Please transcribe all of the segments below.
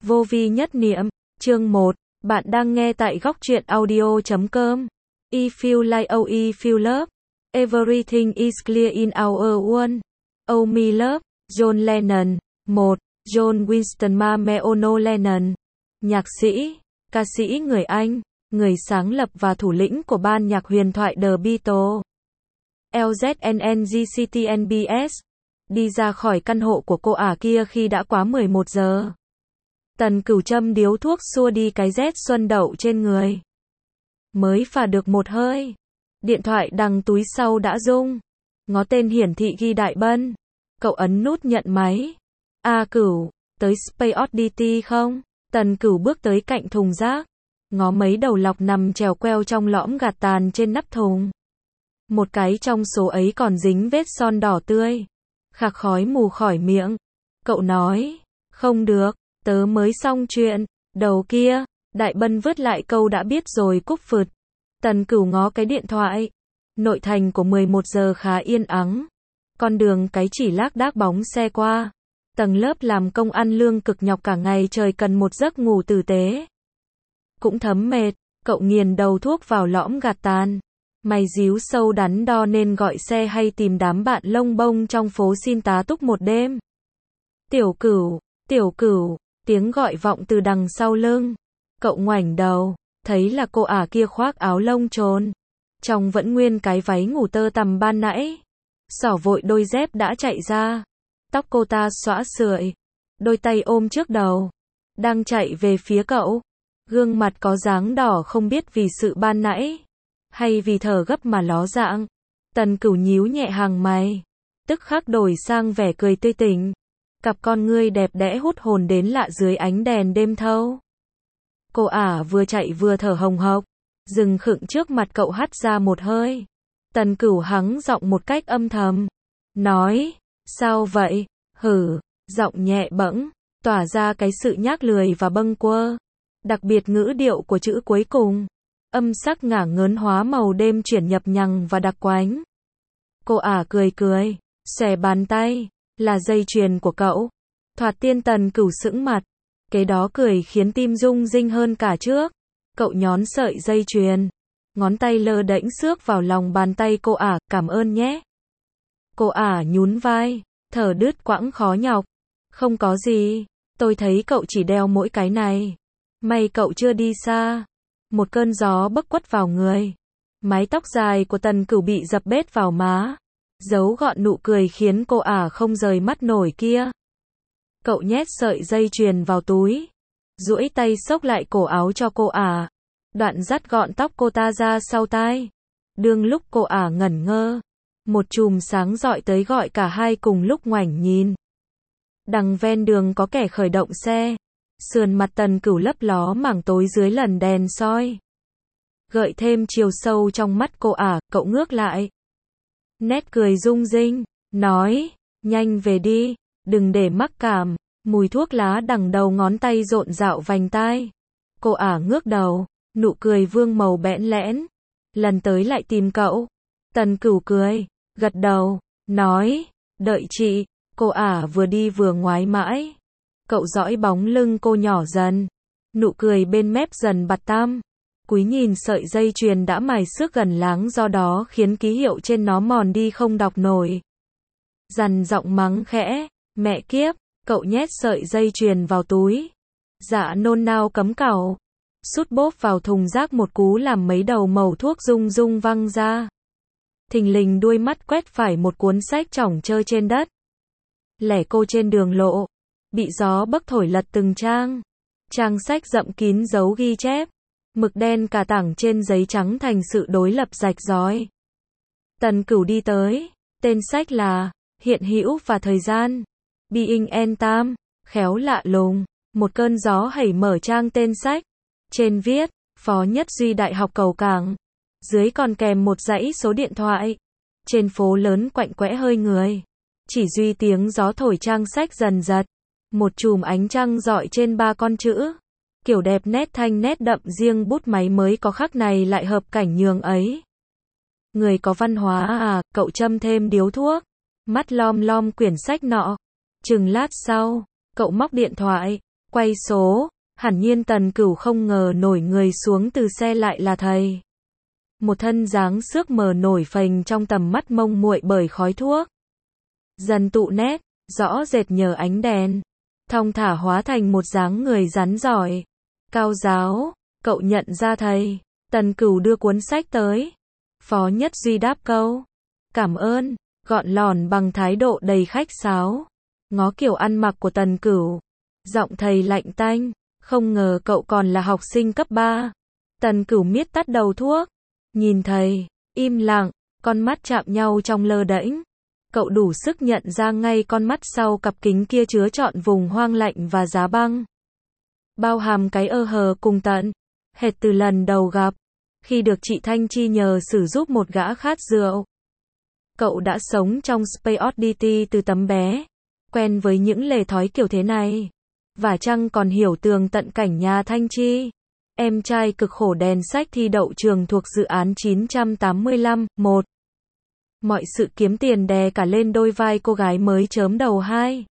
Vô vi nhất niệm, chương 1, bạn đang nghe tại góc truyện audio.com. I feel like oh I feel love. Everything is clear in our world. Oh me love, John Lennon. 1. John Winston Mameono Lennon. Nhạc sĩ, ca sĩ người Anh, người sáng lập và thủ lĩnh của ban nhạc huyền thoại The Beatles. LZNNGCTNBS. Đi ra khỏi căn hộ của cô ả kia khi đã quá 11 giờ. Tần Cửu châm điếu thuốc xua đi cái rét xuân đậu trên người. Mới phả được một hơi. Điện thoại đằng túi sau đã rung. Ngó tên hiển thị ghi Đại Bân. Cậu ấn nút nhận máy. Cửu, tới Space Oddity không? Tần Cửu bước tới cạnh thùng rác. Ngó mấy đầu lọc nằm trèo queo trong lõm gạt tàn trên nắp thùng. Một cái trong số ấy còn dính vết son đỏ tươi. Khạc khói mù khỏi miệng. Cậu nói, không được, tớ mới xong chuyện. Đầu kia, Đại Bân vứt lại câu đã biết rồi cúp phượt. Tần Cửu ngó cái điện thoại. Nội thành của 11 giờ khá yên ắng. Con đường cái chỉ lác đác bóng xe qua. Tầng lớp làm công ăn lương cực nhọc cả ngày trời cần một giấc ngủ tử tế. Cũng thấm mệt, cậu nghiền đầu thuốc vào lõm gạt tàn. Mày díu sâu đắn đo nên gọi xe hay tìm đám bạn lông bông trong phố xin tá túc một đêm. Tiểu Cửu, tiếng gọi vọng từ đằng sau lưng. Cậu ngoảnh đầu, thấy là cô ả kia khoác áo lông trồn. Trong vẫn nguyên cái váy ngủ tơ tằm ban nãy. Xỏ vội đôi dép đã chạy ra. Tóc cô ta xõa sượi. Đôi tay ôm trước đầu. Đang chạy về phía cậu. Gương mặt có dáng đỏ không biết vì sự ban nãy. Hay vì thở gấp mà ló dạng. Tần Cửu nhíu nhẹ hàng mày. Tức khắc đổi sang vẻ cười tươi tỉnh. Cặp con ngươi đẹp đẽ hút hồn đến lạ dưới ánh đèn đêm thâu. Cô ả vừa chạy vừa thở hồng hộc. Dừng khựng trước mặt cậu hắt ra một hơi. Tần Cửu hắng giọng một cách âm thầm. Nói, sao vậy? Hử, giọng nhẹ bẫng, tỏa ra cái sự nhác lười và bâng quơ. Đặc biệt ngữ điệu của chữ cuối cùng. Âm sắc ngả ngớn hóa màu đêm chuyển nhập nhằng và đặc quánh. Cô ả cười, xòe bàn tay, là dây chuyền của cậu. Thoạt tiên Tần Cửu sững mặt. Cái đó cười khiến tim rung rinh hơn cả trước. Cậu nhón sợi dây chuyền. Ngón tay lơ đễnh xước vào lòng bàn tay cô ả, cảm ơn nhé. Cô ả nhún vai, thở đứt quãng khó nhọc. Không có gì, tôi thấy cậu chỉ đeo mỗi cái này. May cậu chưa đi xa. Một cơn gió bấc quất vào người. Mái tóc dài của Tần Cửu bị dập bết vào má. Giấu gọn nụ cười khiến cô ả không rời mắt nổi kia. Cậu nhét sợi dây chuyền vào túi. Duỗi tay xốc lại cổ áo cho cô ả. Đoạn dắt gọn tóc cô ta ra sau tai. Đương lúc cô ả ngẩn ngơ. Một chùm sáng rọi tới gọi cả hai cùng lúc ngoảnh nhìn. Đằng ven đường có kẻ khởi động xe. Sườn mặt Tần Cửu lấp ló mảng tối dưới lần đèn soi. Gợi thêm chiều sâu trong mắt cô ả, cậu ngước lại. Nét cười rung rinh, nói, nhanh về đi, đừng để mắc cảm. Mùi thuốc lá đằng đầu ngón tay rộn rạo vành tai. Cô ả ngước đầu, nụ cười vương màu bẽn lẽn. Lần tới lại tìm cậu. Tần Cửu cười, gật đầu, nói, đợi chị. Cô ả vừa đi vừa ngoái mãi. Cậu dõi bóng lưng cô nhỏ dần. Nụ cười bên mép dần bặt tăm. Cúi nhìn sợi dây chuyền đã mài xước gần láng do đó khiến ký hiệu trên nó mòn đi không đọc nổi. Dằn giọng mắng khẽ, mẹ kiếp, cậu nhét sợi dây chuyền vào túi. Dạ nôn nao cấm cẩu. Sút bốp vào thùng rác một cú làm mấy đầu mẩu thuốc rung rung văng ra. Thình lình đuôi mắt quét phải một cuốn sách chỏng chơ trên đất. Lẻ cô trên đường lộ. Bị gió bấc thổi lật từng trang. Trang sách rậm kín dấu ghi chép. Mực đen cả tảng trên giấy trắng thành sự đối lập rạch ròi. Tần Cửu đi tới. Tên sách là Hiện hữu và thời gian. Being and Time. Khéo lạ lùng. Một cơn gió hẩy mở trang tên sách. Trên viết, Phó Nhất Duy Đại học Cầu Cảng. Dưới còn kèm một dãy số điện thoại. Trên phố lớn quạnh quẽ hơi người. Chỉ duy tiếng gió thổi trang sách dần dật. Một chùm ánh trăng rọi trên ba con chữ. Kiểu đẹp nét thanh nét đậm riêng bút máy mới có khắc này lại hợp cảnh nhường ấy. Người có văn hóa à, cậu châm thêm điếu thuốc. Mắt lom lom quyển sách nọ. Chừng lát sau, cậu móc điện thoại. Quay số, hẳn nhiên Tần Cửu không ngờ nổi người xuống từ xe lại là thầy. Một thân dáng xước mờ nổi phềnh trong tầm mắt mông muội bởi khói thuốc. Dần tụ nét, rõ rệt nhờ ánh đèn. Thong thả hóa thành một dáng người rắn giỏi. Cao giáo, cậu nhận ra thầy. Tần Cửu đưa cuốn sách tới. Phó Nhất Duy đáp câu. Cảm ơn, gọn lỏn bằng thái độ đầy khách sáo. Ngó kiểu ăn mặc của Tần Cửu. Giọng thầy lạnh tanh. Không ngờ cậu còn là học sinh cấp 3. Tần Cửu miết tắt đầu thuốc. Nhìn thầy, im lặng, con mắt chạm nhau trong lơ đễnh. Cậu đủ sức nhận ra ngay con mắt sau cặp kính kia chứa trọn vùng hoang lạnh và giá băng. Bao hàm cái hờ cùng tận, hệt từ lần đầu gặp, khi được chị Thanh Chi nhờ xử giúp một gã khát rượu. Cậu đã sống trong Space Oddity từ tấm bé, quen với những lề thói kiểu thế này. Và chăng còn hiểu tường tận cảnh nhà Thanh Chi. Em trai cực khổ đèn sách thi đậu trường thuộc dự án 985, 1. Mọi sự kiếm tiền đè cả lên đôi vai cô gái mới chớm đầu 2.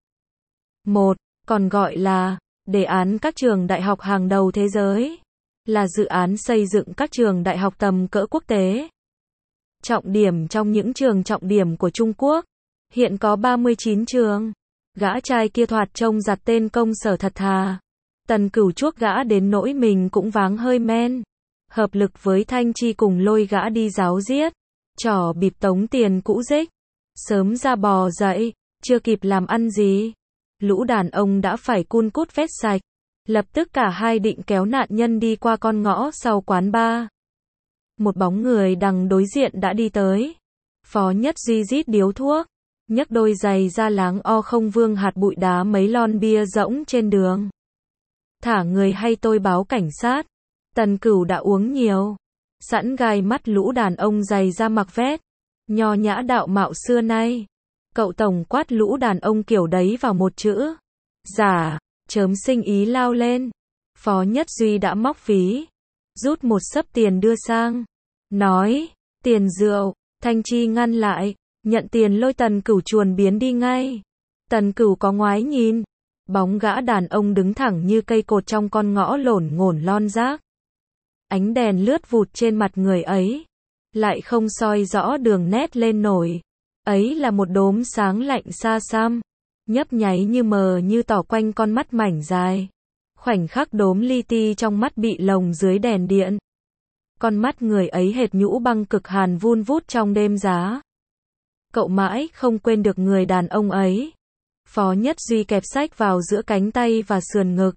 1. Còn gọi là đề án các trường đại học hàng đầu thế giới. Là dự án xây dựng các trường đại học tầm cỡ quốc tế. Trọng điểm trong những trường trọng điểm của Trung Quốc. Hiện có 39 trường. Gã trai kia thoạt trông giặt tên công sở thật thà. Tần Cửu chuốc gã đến nỗi mình cũng váng hơi men. Hợp lực với Thanh Chi cùng lôi gã đi giáo giết. Trò bịp tống tiền cũ dích. Sớm ra bò dậy, chưa kịp làm ăn gì. Lũ đàn ông đã phải cun cút vét sạch. Lập tức cả hai định kéo nạn nhân đi qua con ngõ sau quán bar. Một bóng người đằng đối diện đã đi tới. Phó Nhất Duy rít điếu thuốc. Nhấc đôi giày ra láng o không vương hạt bụi đá mấy lon bia rỗng trên đường. Thả người hay tôi báo cảnh sát. Tần Cửu đã uống nhiều. Sẵn gai mắt lũ đàn ông giày da mặc vét. Nho nhã đạo mạo xưa nay. Cậu tổng quát lũ đàn ông kiểu đấy vào một chữ. Giả, chớm sinh ý lao lên. Phó Nhất Duy đã móc ví. Rút một xấp tiền đưa sang. Nói, tiền rượu. Thanh Chi ngăn lại. Nhận tiền lôi Tần Cửu chuồn biến đi ngay. Tần Cửu có ngoái nhìn. Bóng gã đàn ông đứng thẳng như cây cột trong con ngõ lổn ngổn lon rác. Ánh đèn lướt vụt trên mặt người ấy. Lại không soi rõ đường nét lên nổi. Ấy là một đốm sáng lạnh xa xăm. Nhấp nháy như mờ như tỏ quanh con mắt mảnh dài. Khoảnh khắc đốm li ti trong mắt bị lồng dưới đèn điện. Con mắt người ấy hệt nhũ băng cực hàn vun vút trong đêm giá. Cậu mãi không quên được người đàn ông ấy. Phó Nhất Duy kẹp sách vào giữa cánh tay và sườn ngực.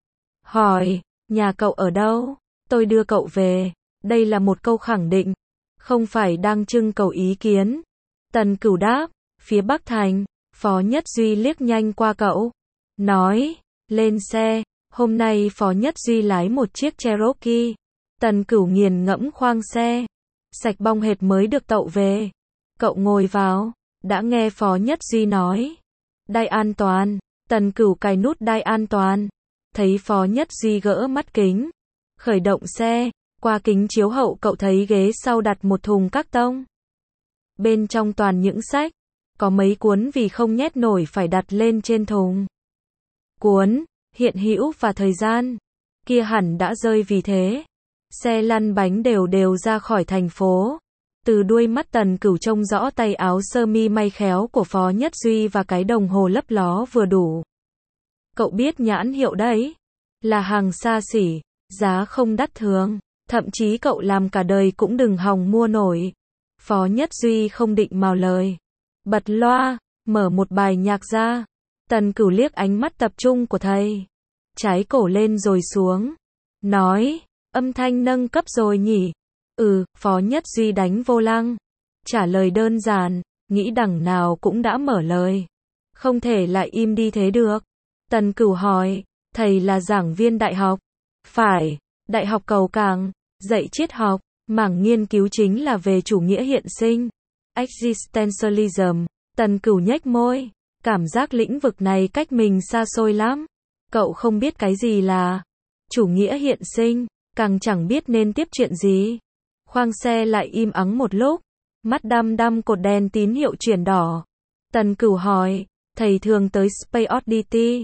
Hỏi, nhà cậu ở đâu? Tôi đưa cậu về. Đây là một câu khẳng định. Không phải đang trưng cầu ý kiến. Tần Cửu đáp, phía Bắc Thành. Phó Nhất Duy liếc nhanh qua cậu. Nói, lên xe. Hôm nay Phó Nhất Duy lái một chiếc Cherokee. Tần Cửu nghiền ngẫm khoang xe. Sạch bong hệt mới được tậu về. Cậu ngồi vào. Đã nghe Phó Nhất Duy nói. Đai an toàn. Tần Cửu cài nút đai an toàn. Thấy Phó Nhất Duy gỡ mắt kính. Khởi động xe. Qua kính chiếu hậu cậu thấy ghế sau đặt một thùng các tông. Bên trong toàn những sách. Có mấy cuốn vì không nhét nổi phải đặt lên trên thùng. Cuốn, hiện hữu và thời gian. Kia hẳn đã rơi vì thế. Xe lăn bánh đều đều ra khỏi thành phố. Từ đuôi mắt Tần Cửu trông rõ tay áo sơ mi may khéo của Phó Nhất Duy và cái đồng hồ lấp ló vừa đủ. Cậu biết nhãn hiệu đấy. Là hàng xa xỉ, giá không đắt thường. Thậm chí cậu làm cả đời cũng đừng hòng mua nổi. Phó Nhất Duy không định mào lời. Bật loa, mở một bài nhạc ra. Tần Cửu liếc ánh mắt tập trung của thầy. Trái cổ lên rồi xuống. Nói, âm thanh nâng cấp rồi nhỉ? Phó Nhất Duy đánh vô lăng. Trả lời đơn giản, nghĩ đằng nào cũng đã mở lời. Không thể lại im đi thế được. Tần Cửu hỏi, thầy là giảng viên đại học? Phải, Đại học Cầu Cảng, dạy triết học, mảng nghiên cứu chính là về chủ nghĩa hiện sinh. Existentialism. Tần Cửu nhếch môi. Cảm giác lĩnh vực này cách mình xa xôi lắm. Cậu không biết cái gì là chủ nghĩa hiện sinh, càng chẳng biết nên tiếp chuyện gì. Khoang xe lại im ắng một lúc. Mắt đăm đăm cột đèn tín hiệu chuyển đỏ. Tần Cửu hỏi, thầy thường tới Space Oddity.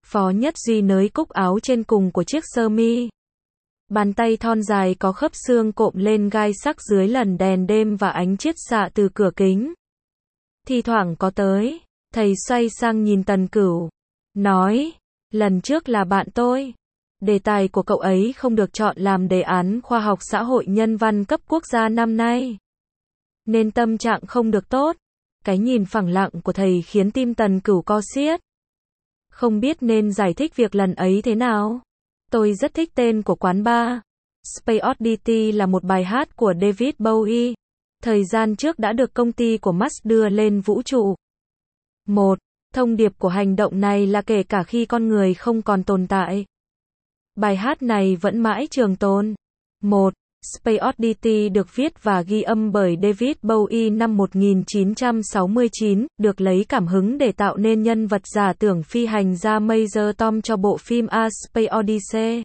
Phó Nhất Duy nới cúc áo trên cùng của chiếc sơ mi. Bàn tay thon dài có khớp xương cộm lên gai sắc dưới lần đèn đêm và ánh chiết xạ từ cửa kính. Thi thoảng có tới, thầy xoay sang nhìn Tần Cửu, nói, lần trước là bạn tôi. Đề tài của cậu ấy không được chọn làm đề án khoa học xã hội nhân văn cấp quốc gia năm nay. Nên tâm trạng không được tốt. Cái nhìn phẳng lặng của thầy khiến tim Tần Cửu co xiết. Không biết nên giải thích việc lần ấy thế nào. Tôi rất thích tên của quán bar. Space Oddity là một bài hát của David Bowie. Thời gian trước đã được công ty của Musk đưa lên vũ trụ. Thông điệp của hành động này là kể cả khi con người không còn tồn tại, bài hát này vẫn mãi trường tồn. Space Oddity được viết và ghi âm bởi David Bowie năm 1969, được lấy cảm hứng để tạo nên nhân vật giả tưởng phi hành gia Major Tom cho bộ phim A Space Odyssey.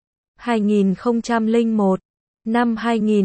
2001. Năm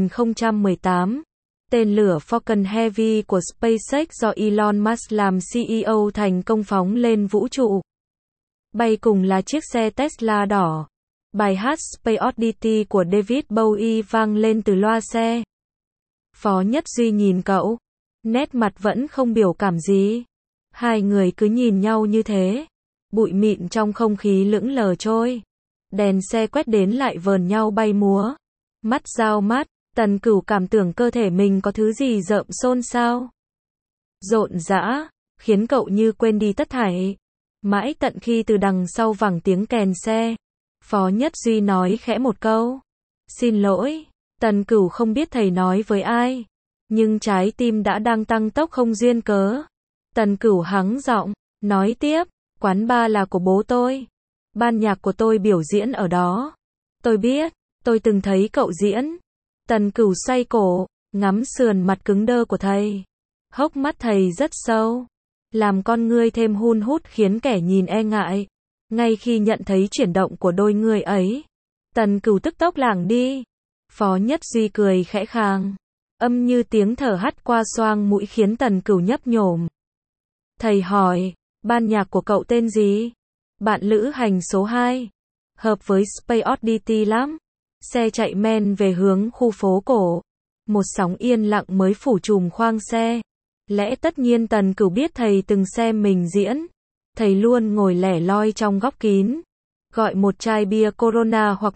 2018, tên lửa Falcon Heavy của SpaceX do Elon Musk làm CEO thành công phóng lên vũ trụ. Bay cùng là chiếc xe Tesla đỏ. Bài hát Space Oddity của David Bowie vang lên từ loa xe. Phó Nhất Duy nhìn cậu, nét mặt vẫn không biểu cảm gì. Hai người cứ nhìn nhau như thế. Bụi mịn trong không khí lững lờ trôi. Đèn xe quét đến lại vờn nhau bay múa. Mắt giao mắt, Tần Cửu cảm tưởng cơ thể mình có thứ gì rợm xôn xao. Rộn rã, khiến cậu như quên đi tất thảy. Mãi tận khi từ đằng sau vẳng tiếng kèn xe, Phó Nhất Duy nói khẽ một câu. Xin lỗi. Tần Cửu không biết thầy nói với ai. Nhưng trái tim đã đang tăng tốc không duyên cớ. Tần Cửu hắng giọng, nói tiếp. Quán bar là của bố tôi. Ban nhạc của tôi biểu diễn ở đó. Tôi biết, tôi từng thấy cậu diễn. Tần Cửu xoay cổ, ngắm sườn mặt cứng đơ của thầy. Hốc mắt thầy rất sâu, làm con ngươi thêm hun hút khiến kẻ nhìn e ngại. Ngay khi nhận thấy chuyển động của đôi người ấy, Tần Cửu tức tốc lảng đi. Phó Nhất Duy cười khẽ khàng, âm như tiếng thở hắt qua xoang mũi khiến Tần Cửu nhấp nhổm. Thầy hỏi, ban nhạc của cậu tên gì? Bạn lữ hành số 2. Hợp với Space Oddity lắm. Xe chạy men về hướng khu phố cổ. Một sóng yên lặng mới phủ trùm khoang xe. Lẽ tất nhiên Tần Cửu biết thầy từng xem mình diễn. Thầy luôn ngồi lẻ loi trong góc kín. Gọi một chai bia Corona hoặc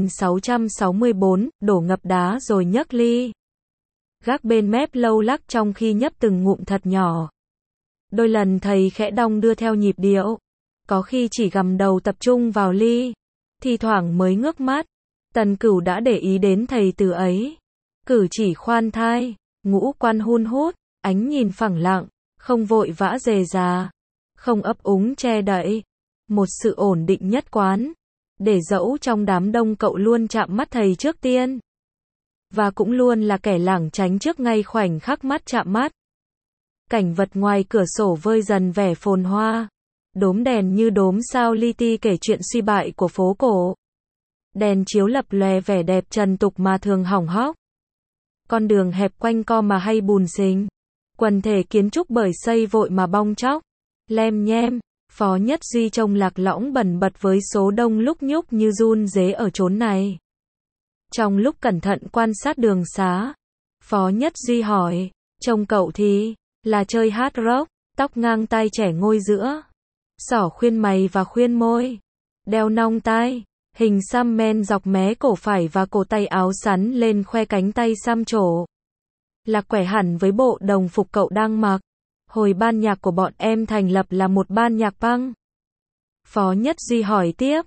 1664, đổ ngập đá rồi nhấc ly. Gác bên mép lâu lắc trong khi nhấp từng ngụm thật nhỏ. Đôi lần thầy khẽ đong đưa theo nhịp điệu. Có khi chỉ gằm đầu tập trung vào ly. Thì thoảng mới ngước mắt. Tần Cửu đã để ý đến thầy từ ấy. Cử chỉ khoan thai, ngũ quan hun hút, ánh nhìn phẳng lặng, không vội vã rề rà, không ấp úng che đậy. Một sự ổn định nhất quán. Để dẫu trong đám đông cậu luôn chạm mắt thầy trước tiên. Và cũng luôn là kẻ lảng tránh trước ngay khoảnh khắc mắt chạm mắt. Cảnh vật ngoài cửa sổ vơi dần vẻ phồn hoa. Đốm đèn như đốm sao li ti kể chuyện suy bại của phố cổ. Đèn chiếu lập lòe vẻ đẹp trần tục mà thường hỏng hóc. Con đường hẹp quanh co mà hay bùn xình. Quần thể kiến trúc bởi xây vội mà bong tróc. Lem nhem, Phó Nhất Duy trông lạc lõng bẩn bật với số đông lúc nhúc như run rế ở chốn này. Trong lúc cẩn thận quan sát đường xá, Phó Nhất Duy hỏi, trông cậu thì là chơi hard rock, tóc ngang tai trẻ ngôi giữa, xỏ khuyên mày và khuyên môi, đeo nong tai, hình xăm men dọc mé cổ phải và cổ tay áo sắn lên khoe cánh tay xăm trổ. Là quẻ hẳn với bộ đồng phục cậu đang mặc. Hồi ban nhạc của bọn em thành lập là một ban nhạc punk. Phó Nhất Duy hỏi tiếp.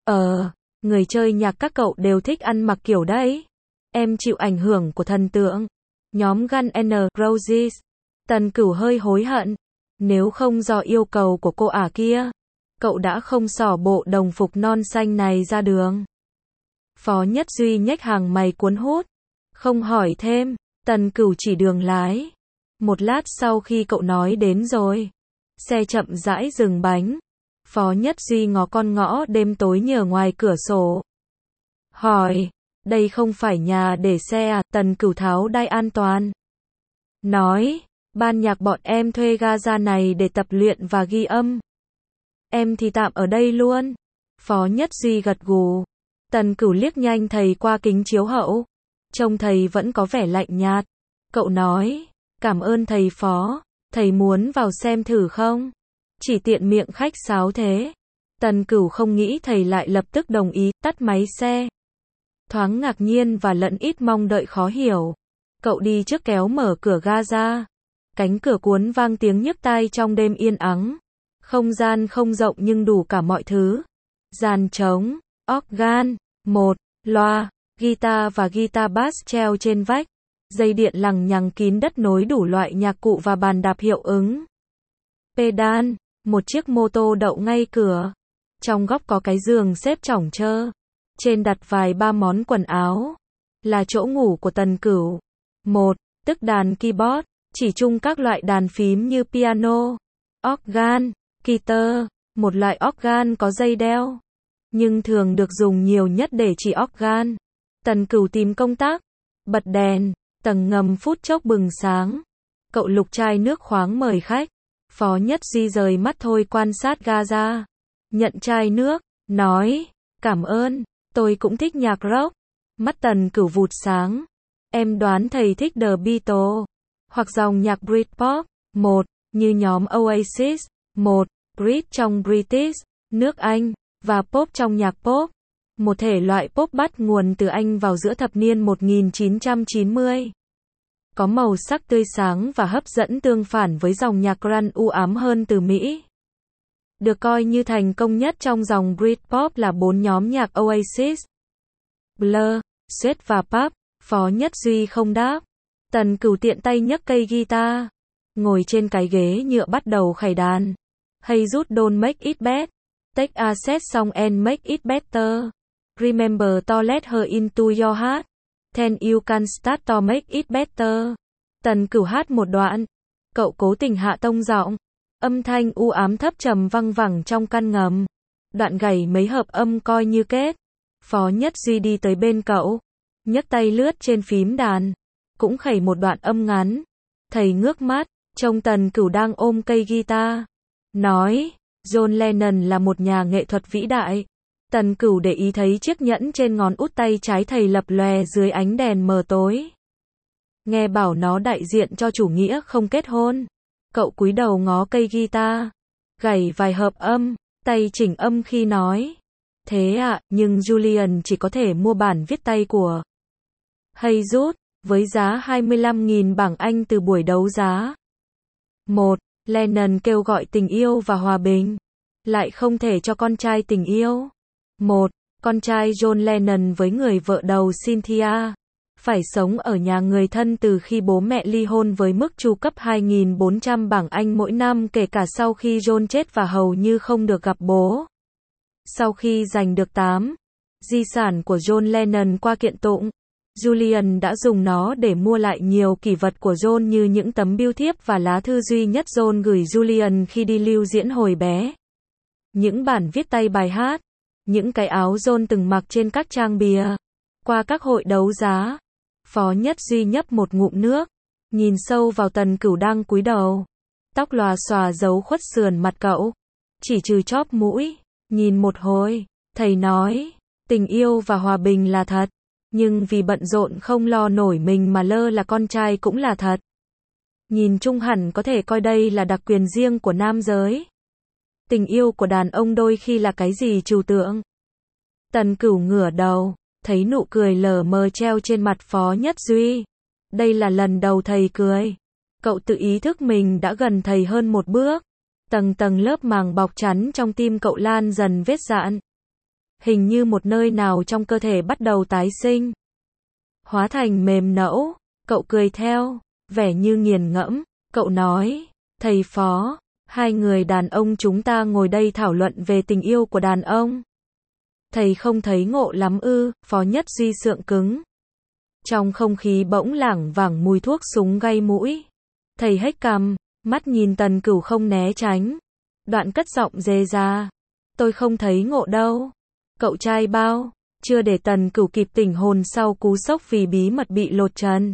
Người chơi nhạc các cậu đều thích ăn mặc kiểu đấy. Em chịu ảnh hưởng của thần tượng nhóm Guns N' Roses. Tần Cửu hơi hối hận. Nếu không do yêu cầu của cô ả kia, cậu đã không xỏ bộ đồng phục non xanh này ra đường. Phó Nhất Duy nhếch hàng mày cuốn hút. Không hỏi thêm, Tần Cửu chỉ đường lái. Một lát sau khi cậu nói đến rồi, xe chậm rãi dừng bánh. Phó Nhất Duy ngó con ngõ đêm tối nhờ ngoài cửa sổ. Hỏi, đây không phải nhà để xe à? Tần Cửu tháo đai an toàn. Nói, ban nhạc bọn em thuê ga ra này để tập luyện và ghi âm. em thì tạm ở đây luôn. Phó Nhất Duy gật gù. Tần Cửu liếc nhanh thầy qua kính chiếu hậu. Trông thầy vẫn có vẻ lạnh nhạt. Cậu nói, cảm ơn thầy Phó, thầy muốn vào xem thử không? Chỉ tiện miệng khách sáo thế. Tần Cửu không nghĩ thầy lại lập tức đồng ý, tắt máy xe. Thoáng ngạc nhiên và lẫn ít mong đợi khó hiểu. Cậu đi trước kéo mở cửa ga ra. Cánh cửa cuốn vang tiếng nhức tai trong đêm yên ắng. Không gian không rộng nhưng đủ cả mọi thứ. Dàn trống, organ, một, loa, guitar và guitar bass treo trên vách. Dây điện lằng nhằng kín đất nối đủ loại nhạc cụ và bàn đạp hiệu ứng. Pedal, một chiếc mô tô đậu ngay cửa. Trong góc có cái giường xếp chỏng chơ. Trên đặt vài ba món quần áo. Là chỗ ngủ của Tần Cửu. Một, tức đàn keyboard, chỉ chung các loại đàn phím như piano, organ, guitar, một loại organ có dây đeo. Nhưng thường được dùng nhiều nhất để chỉ organ. Tần Cửu tìm công tắc, bật đèn, tầng ngầm phút chốc bừng sáng. Cậu lục chai nước khoáng mời khách. Phó Nhất Duy rời mắt thôi quan sát ga ra. Nhận chai nước, nói, cảm ơn, tôi cũng thích nhạc rock. Mắt Tần Cửu vụt sáng. Em đoán thầy thích The Beatles, hoặc dòng nhạc Britpop, một, như nhóm Oasis, một, Brit trong British, nước Anh, và pop trong nhạc pop. Một thể loại pop bắt nguồn từ Anh vào giữa thập niên 1990. Có màu sắc tươi sáng và hấp dẫn tương phản với dòng nhạc grunge u ám hơn từ Mỹ. Được coi như thành công nhất trong dòng Britpop là 4 nhóm nhạc Oasis, Blur, Sweat và Pop. Phó Nhất Duy không đáp. Tần Cửu tiện tay nhấc cây guitar, ngồi trên cái ghế nhựa bắt đầu khải đàn. Hey Jude don't make it bad. Take a sad song and make it better. Remember to let her into your heart. Then you can start to make it better. Tần Cửu hát một đoạn. Cậu cố tình hạ tông giọng. Âm thanh u ám thấp trầm văng vẳng trong căn ngầm. Đoạn gảy mấy hợp âm coi như kết. Phó Nhất Duy đi tới bên cậu, nhấc tay lướt trên phím đàn, cũng khẩy một đoạn âm ngắn. Thầy ngước mắt, trông Tần Cửu đang ôm cây guitar. Nói, John Lennon là một nhà nghệ thuật vĩ đại. Tần Cửu để ý thấy chiếc nhẫn trên ngón út tay trái thầy lập lòe dưới ánh đèn mờ tối. Nghe bảo nó đại diện cho chủ nghĩa không kết hôn. Cậu cúi đầu ngó cây guitar, gảy vài hợp âm, tay chỉnh âm khi nói. Thế ạ, nhưng Julian chỉ có thể mua bản viết tay của Hey Jude, với giá 25.000 bảng Anh từ buổi đấu giá. 1. Lennon kêu gọi tình yêu và hòa bình. Lại không thể cho con trai tình yêu. 1. Con trai John Lennon với người vợ đầu Cynthia phải sống ở nhà người thân từ khi bố mẹ ly hôn với mức chu cấp 2.400 bảng Anh mỗi năm, kể cả sau khi John chết và hầu như không được gặp bố. Sau khi giành được 8 di sản của John Lennon qua kiện tụng, Julian đã dùng nó để mua lại nhiều kỷ vật của John như những tấm bưu thiếp và lá thư duy nhất John gửi Julian khi đi lưu diễn hồi bé. Những bản viết tay bài hát, những cái áo John từng mặc trên các trang bìa, qua các hội đấu giá. Phó Nhất Duy nhấp một ngụm nước, nhìn sâu vào Tần Cửu đang cúi đầu. Tóc lòa xòa giấu khuất sườn mặt cậu, chỉ trừ chóp mũi. Nhìn một hồi, thầy nói, tình yêu và hòa bình là thật, nhưng vì bận rộn không lo nổi mình mà lơ là con trai cũng là thật. Nhìn chung hẳn có thể coi đây là đặc quyền riêng của nam giới. Tình yêu của đàn ông đôi khi là cái gì trừu tượng. Tần Cửu ngửa đầu, thấy nụ cười lờ mờ treo trên mặt Phó Nhất Duy. Đây là lần đầu thầy cười. Cậu tự ý thức mình đã gần thầy hơn một bước. Tầng tầng lớp màng bọc chắn trong tim cậu lan dần vết dạn. Hình như một nơi nào trong cơ thể bắt đầu tái sinh, hóa thành mềm nẫu. Cậu cười theo, vẻ như nghiền ngẫm. Cậu nói, thầy Phó, hai người đàn ông chúng ta ngồi đây thảo luận về tình yêu của đàn ông. Thầy không thấy ngộ lắm ư? Phó Nhất Duy sượng cứng. Trong không khí bỗng lảng vảng mùi thuốc súng gây mũi. Thầy hếch cằm, mắt nhìn Tần Cửu không né tránh. Đoạn cất giọng dề ra. Tôi không thấy ngộ đâu. Cậu trai bao. Chưa để Tần Cửu kịp tỉnh hồn sau cú sốc vì bí mật bị lột trần,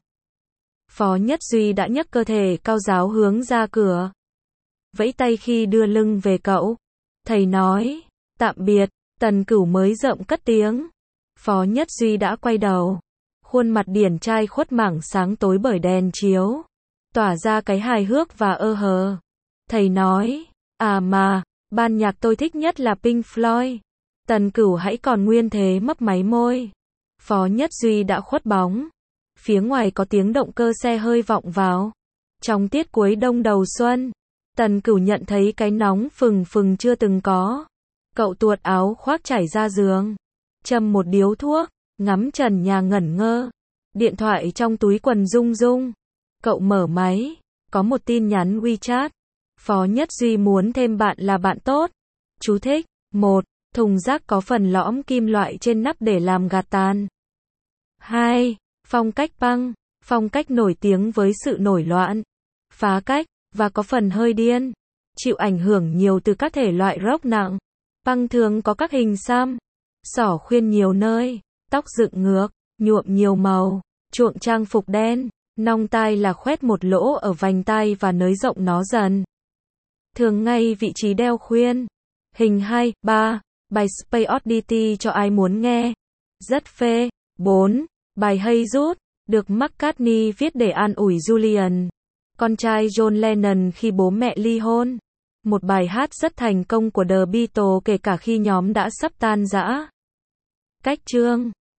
Phó Nhất Duy đã nhấc cơ thể cao ráo hướng ra cửa. Vẫy tay khi đưa lưng về cậu. Thầy nói, tạm biệt, Tần Cửu mới rậm cất tiếng. Phó Nhất Duy đã quay đầu. Khuôn mặt điển trai khuất mảng sáng tối bởi đèn chiếu. Tỏa ra cái hài hước và ơ hờ. Thầy nói, à mà, ban nhạc tôi thích nhất là Pink Floyd. Tần Cửu hãy còn nguyên thế mấp máy môi. Phó Nhất Duy đã khuất bóng. Phía ngoài có tiếng động cơ xe hơi vọng vào. Trong tiết cuối đông đầu xuân, Tần Cửu nhận thấy cái nóng phừng phừng chưa từng có. Cậu tuột áo khoác trải ra giường, châm một điếu thuốc, ngắm trần nhà ngẩn ngơ. Điện thoại trong túi quần rung rung. Cậu mở máy, có một tin nhắn WeChat. Phó Nhất Duy muốn thêm bạn là bạn tốt. Chú thích: 1. Thùng rác có phần lõm kim loại trên nắp để làm gạt tàn. 2. Phong cách punk, phong cách nổi tiếng với sự nổi loạn, phá cách, và có phần hơi điên. Chịu ảnh hưởng nhiều từ các thể loại rock nặng. Punk thường có các hình xăm, xỏ khuyên nhiều nơi, tóc dựng ngược, nhuộm nhiều màu, chuộng trang phục đen, nong tai là khoét một lỗ ở vành tai và nới rộng nó dần. Thường ngay vị trí đeo khuyên. Hình 2, 3. Bài Space Oddity cho ai muốn nghe. Rất phê. 4. Bài Hey Jude, được McCartney viết để an ủi Julian, con trai John Lennon khi bố mẹ ly hôn. Một bài hát rất thành công của The Beatles kể cả khi nhóm đã sắp tan rã. Cách chương